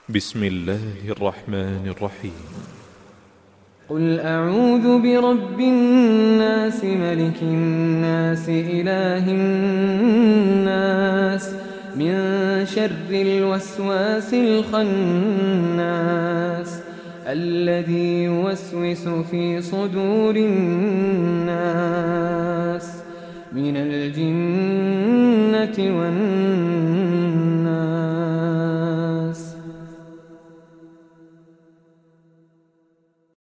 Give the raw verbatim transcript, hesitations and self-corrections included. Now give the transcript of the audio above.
بسم الله الرحمن الرحيم. قل أعوذ برب الناس ملك الناس إله الناس من شر الوسواس الخناس الذي يوسوس في صدور الناس من الجنة والناس.